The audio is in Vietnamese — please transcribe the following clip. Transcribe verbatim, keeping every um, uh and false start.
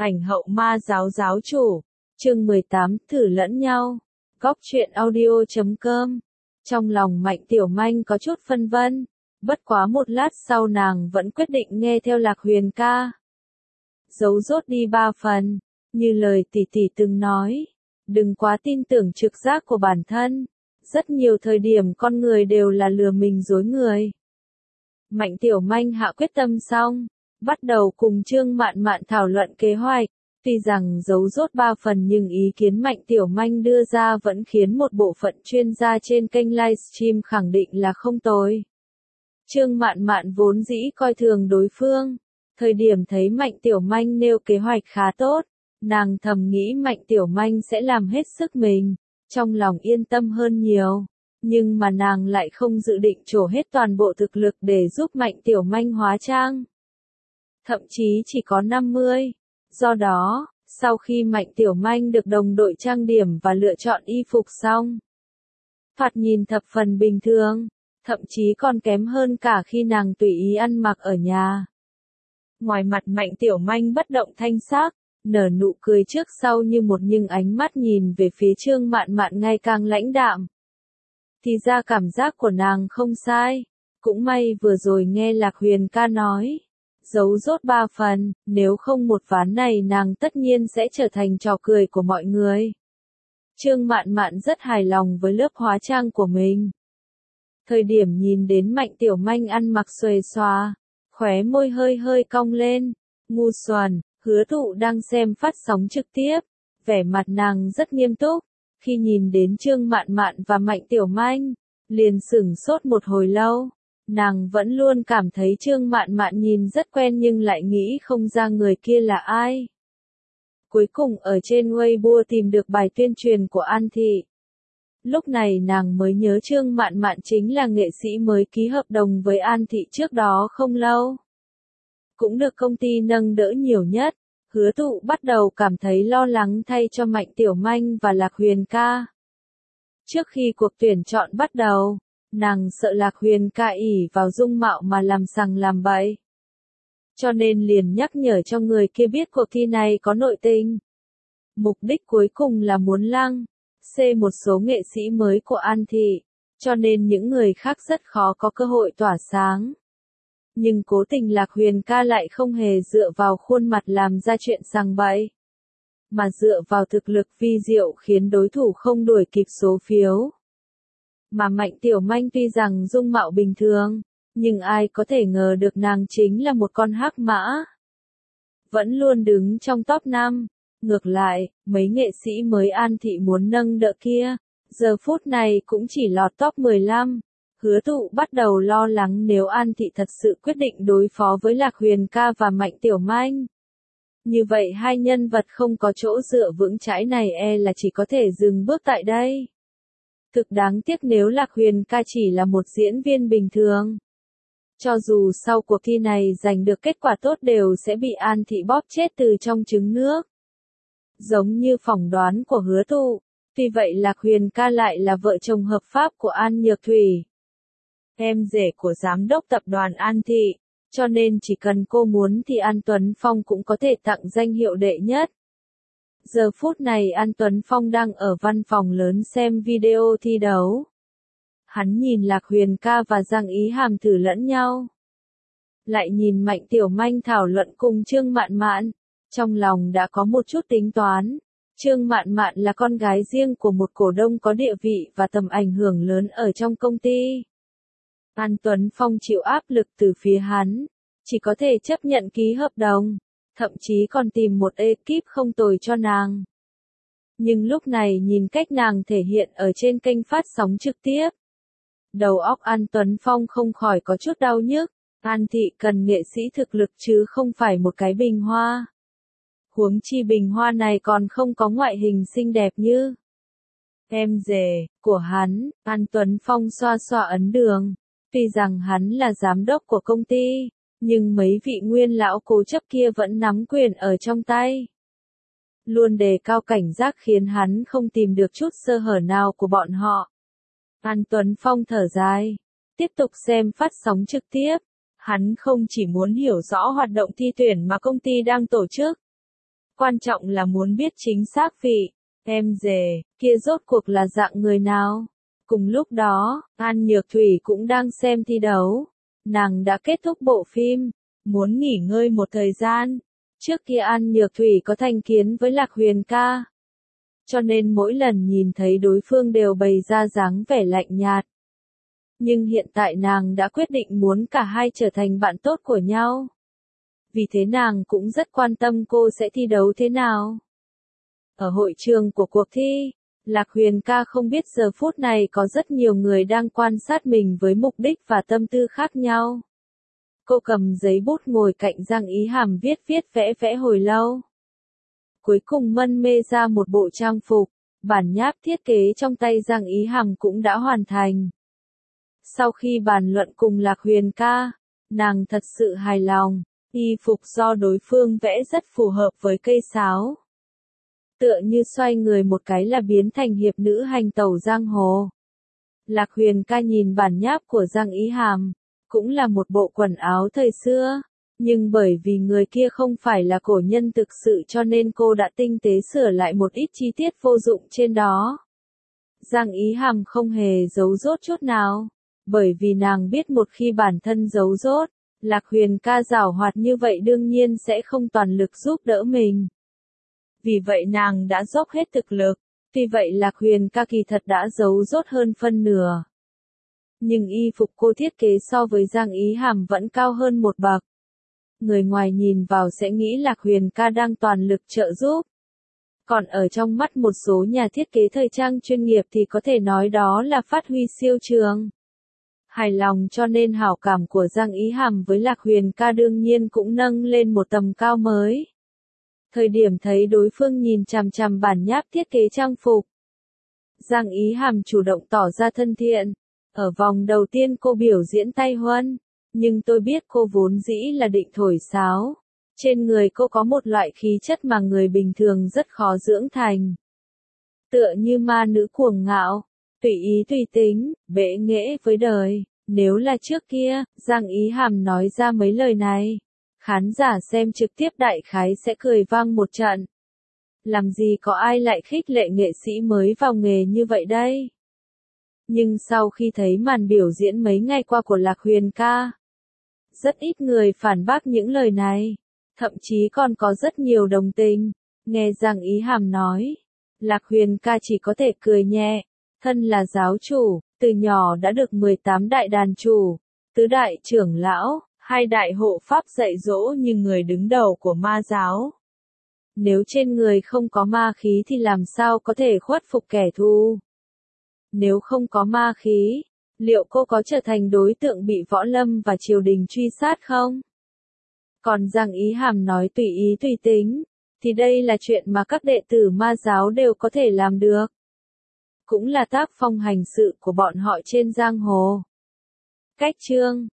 Ảnh hậu ma giáo giáo chủ. Chương mười tám, thử lẫn nhau. Góc truyện audio chấm com. Trong lòng Mạnh Tiểu Manh có chút phân vân. Bất quá một lát sau nàng vẫn quyết định nghe theo Lạc Huyền ca. Giấu rốt đi ba phần. Như lời tỷ tỷ từng nói. Đừng quá tin tưởng trực giác của bản thân. Rất nhiều thời điểm con người đều là lừa mình dối người. Mạnh Tiểu Manh hạ quyết tâm xong. Bắt đầu cùng Trương Mạn Mạn thảo luận kế hoạch. Tuy rằng giấu rốt ba phần nhưng ý kiến Mạnh Tiểu Manh đưa ra vẫn khiến một bộ phận chuyên gia trên kênh livestream khẳng định là không tồi. Trương Mạn Mạn vốn dĩ coi thường đối phương. Thời điểm thấy Mạnh Tiểu Manh nêu kế hoạch khá tốt, nàng thầm nghĩ Mạnh Tiểu Manh sẽ làm hết sức mình, trong lòng yên tâm hơn nhiều. Nhưng mà nàng lại không dự định trổ hết toàn bộ thực lực để giúp Mạnh Tiểu Manh hóa trang. Thậm chí chỉ có năm mươi. Do đó, sau khi Mạnh Tiểu Manh được đồng đội trang điểm và lựa chọn y phục xong, thoạt nhìn thập phần bình thường, thậm chí còn kém hơn cả khi nàng tùy ý ăn mặc ở nhà. Ngoài mặt Mạnh Tiểu Manh bất động thanh sắc, nở nụ cười trước sau như một nhưng ánh mắt nhìn về phía Trương Mạn Mạn ngày càng lãnh đạm. Thì ra cảm giác của nàng không sai, cũng may vừa rồi nghe Lạc Huyền ca nói. Giấu rốt ba phần, nếu không một ván này nàng tất nhiên sẽ trở thành trò cười của mọi người. Trương Mạn Mạn rất hài lòng với lớp hóa trang của mình. Thời điểm nhìn đến Mạnh Tiểu Manh ăn mặc xuề xòa, khóe môi hơi hơi cong lên, ngu xuẩn, Hứa Thụ đang xem phát sóng trực tiếp, vẻ mặt nàng rất nghiêm túc, khi nhìn đến Trương Mạn Mạn và Mạnh Tiểu Manh, liền sửng sốt một hồi lâu. Nàng vẫn luôn cảm thấy Trương Mạn Mạn nhìn rất quen nhưng lại nghĩ không ra người kia là ai. Cuối cùng ở trên Weibo tìm được bài tuyên truyền của An Thị. Lúc này nàng mới nhớ Trương Mạn Mạn chính là nghệ sĩ mới ký hợp đồng với An Thị trước đó không lâu. Cũng được công ty nâng đỡ nhiều nhất, Hứa Thụ bắt đầu cảm thấy lo lắng thay cho Mạnh Tiểu Manh và Lạc Huyền ca. Trước khi cuộc tuyển chọn bắt đầu, nàng sợ Lạc Huyền ca ỷ vào dung mạo mà làm sằng làm bậy. Cho nên liền nhắc nhở cho người kia biết cuộc thi này có nội tình. Mục đích cuối cùng là muốn lăng xê một số nghệ sĩ mới của An Thị, cho nên những người khác rất khó có cơ hội tỏa sáng. Nhưng cố tình Lạc Huyền ca lại không hề dựa vào khuôn mặt làm ra chuyện sằng bậy, mà dựa vào thực lực vi diệu khiến đối thủ không đuổi kịp số phiếu. Mà Mạnh Tiểu Manh tuy rằng dung mạo bình thường, nhưng ai có thể ngờ được nàng chính là một con hắc mã. Vẫn luôn đứng trong top năm, ngược lại, mấy nghệ sĩ mới An Thị muốn nâng đỡ kia, giờ phút này cũng chỉ lọt top mười lăm. Hứa Thụ bắt đầu lo lắng nếu An Thị thật sự quyết định đối phó với Lạc Huyền ca và Mạnh Tiểu Manh. Như vậy hai nhân vật không có chỗ dựa vững chãi này e là chỉ có thể dừng bước tại đây. Thực đáng tiếc nếu Lạc Huyền ca chỉ là một diễn viên bình thường. Cho dù sau cuộc thi này giành được kết quả tốt đều sẽ bị An Thị bóp chết từ trong trứng nước. Giống như phỏng đoán của Hứa Thụ, tuy vậy Lạc Huyền ca lại là vợ chồng hợp pháp của An Nhược Thủy, em rể của giám đốc tập đoàn An Thị, cho nên chỉ cần cô muốn thì An Tuấn Phong cũng có thể tặng danh hiệu đệ nhất. Giờ phút này An Tuấn Phong đang ở văn phòng lớn xem video thi đấu. Hắn nhìn Lạc Huyền ca và Giang Ý Hàm thử lẫn nhau. Lại nhìn Mạnh Tiểu Manh thảo luận cùng Trương Mạn Mạn. Trong lòng đã có một chút tính toán. Trương Mạn Mạn là con gái riêng của một cổ đông có địa vị và tầm ảnh hưởng lớn ở trong công ty. An Tuấn Phong chịu áp lực từ phía hắn, chỉ có thể chấp nhận ký hợp đồng. Thậm chí còn tìm một ekip không tồi cho nàng. Nhưng lúc này nhìn cách nàng thể hiện ở trên kênh phát sóng trực tiếp, đầu óc An Tuấn Phong không khỏi có chút đau nhức. An Thị cần nghệ sĩ thực lực chứ không phải một cái bình hoa. Huống chi bình hoa này còn không có ngoại hình xinh đẹp như em rể của hắn. An Tuấn Phong xoa xoa ấn đường. Tuy rằng hắn là giám đốc của công ty, nhưng mấy vị nguyên lão cố chấp kia vẫn nắm quyền ở trong tay. Luôn đề cao cảnh giác khiến hắn không tìm được chút sơ hở nào của bọn họ. An Tuấn Phong thở dài, tiếp tục xem phát sóng trực tiếp. Hắn không chỉ muốn hiểu rõ hoạt động thi tuyển mà công ty đang tổ chức, Quan trọng là muốn biết chính xác vị em rể kia rốt cuộc là dạng người nào. Cùng lúc đó, An Nhược Thủy cũng đang xem thi đấu. Nàng đã kết thúc bộ phim, muốn nghỉ ngơi một thời gian. Trước kia An Nhược Thủy có thành kiến với Lạc Huyền ca. Cho nên mỗi lần nhìn thấy đối phương đều bày ra dáng vẻ lạnh nhạt. Nhưng hiện tại nàng đã quyết định muốn cả hai trở thành bạn tốt của nhau. Vì thế nàng cũng rất quan tâm cô sẽ thi đấu thế nào. Ở hội trường của cuộc thi, Lạc Huyền ca không biết giờ phút này có rất nhiều người đang quan sát mình với mục đích và tâm tư khác nhau. Cô cầm giấy bút ngồi cạnh Giang Ý Hàm viết viết vẽ vẽ hồi lâu. Cuối cùng mân mê ra một bộ trang phục, bản nháp thiết kế trong tay Giang Ý Hàm cũng đã hoàn thành. Sau khi bàn luận cùng Lạc Huyền ca, nàng thật sự hài lòng, y phục do đối phương vẽ rất phù hợp với cây sáo. Tựa như xoay người một cái là biến thành hiệp nữ hành tẩu giang hồ. Lạc Huyền ca nhìn bản nháp của Giang Ý Hàm, cũng là một bộ quần áo thời xưa, nhưng bởi vì người kia không phải là cổ nhân thực sự cho nên cô đã tinh tế sửa lại một ít chi tiết vô dụng trên đó. Giang Ý Hàm không hề giấu dốt chút nào, bởi vì nàng biết một khi bản thân giấu dốt, Lạc Huyền ca giảo hoạt như vậy đương nhiên sẽ không toàn lực giúp đỡ mình. Vì vậy nàng đã dốc hết thực lực, tuy vậy Lạc Huyền ca kỳ thật đã giấu dốt hơn phân nửa. Nhưng y phục cô thiết kế so với Giang Ý Hàm vẫn cao hơn một bậc. Người ngoài nhìn vào sẽ nghĩ Lạc Huyền ca đang toàn lực trợ giúp. Còn ở trong mắt một số nhà thiết kế thời trang chuyên nghiệp thì có thể nói đó là phát huy siêu trường. Hài lòng cho nên hảo cảm của Giang Ý Hàm với Lạc Huyền ca đương nhiên cũng nâng lên một tầm cao mới. Thời điểm thấy đối phương nhìn chằm chằm bản nháp thiết kế trang phục, Giang Ý Hàm chủ động tỏ ra thân thiện. Ở vòng đầu tiên cô biểu diễn tay huân, nhưng tôi biết cô vốn dĩ là định thổi sáo. Trên người cô có một loại khí chất mà người bình thường rất khó dưỡng thành. Tựa như ma nữ cuồng ngạo, tùy ý tùy tính, bệ nghệ với đời. Nếu là trước kia, Giang Ý Hàm nói ra mấy lời này, khán giả xem trực tiếp đại khái sẽ cười vang một trận. Làm gì có ai lại khích lệ nghệ sĩ mới vào nghề như vậy đây? Nhưng sau khi thấy màn biểu diễn mấy ngày qua của Lạc Huyền ca, rất ít người phản bác những lời này, thậm chí còn có rất nhiều đồng tình. Nghe Giang Ý Hàm nói, Lạc Huyền ca chỉ có thể cười nhẹ, thân là giáo chủ, từ nhỏ đã được mười tám đại đàn chủ, tứ đại trưởng lão, hai đại hộ pháp dạy dỗ như người đứng đầu của ma giáo. Nếu trên người không có ma khí thì làm sao có thể khuất phục kẻ thù? Nếu không có ma khí, liệu cô có trở thành đối tượng bị võ lâm và triều đình truy sát không? Còn Giang Ý Hàm nói tùy ý tùy tính, thì đây là chuyện mà các đệ tử ma giáo đều có thể làm được. Cũng là tác phong hành sự của bọn họ trên giang hồ. Cách chương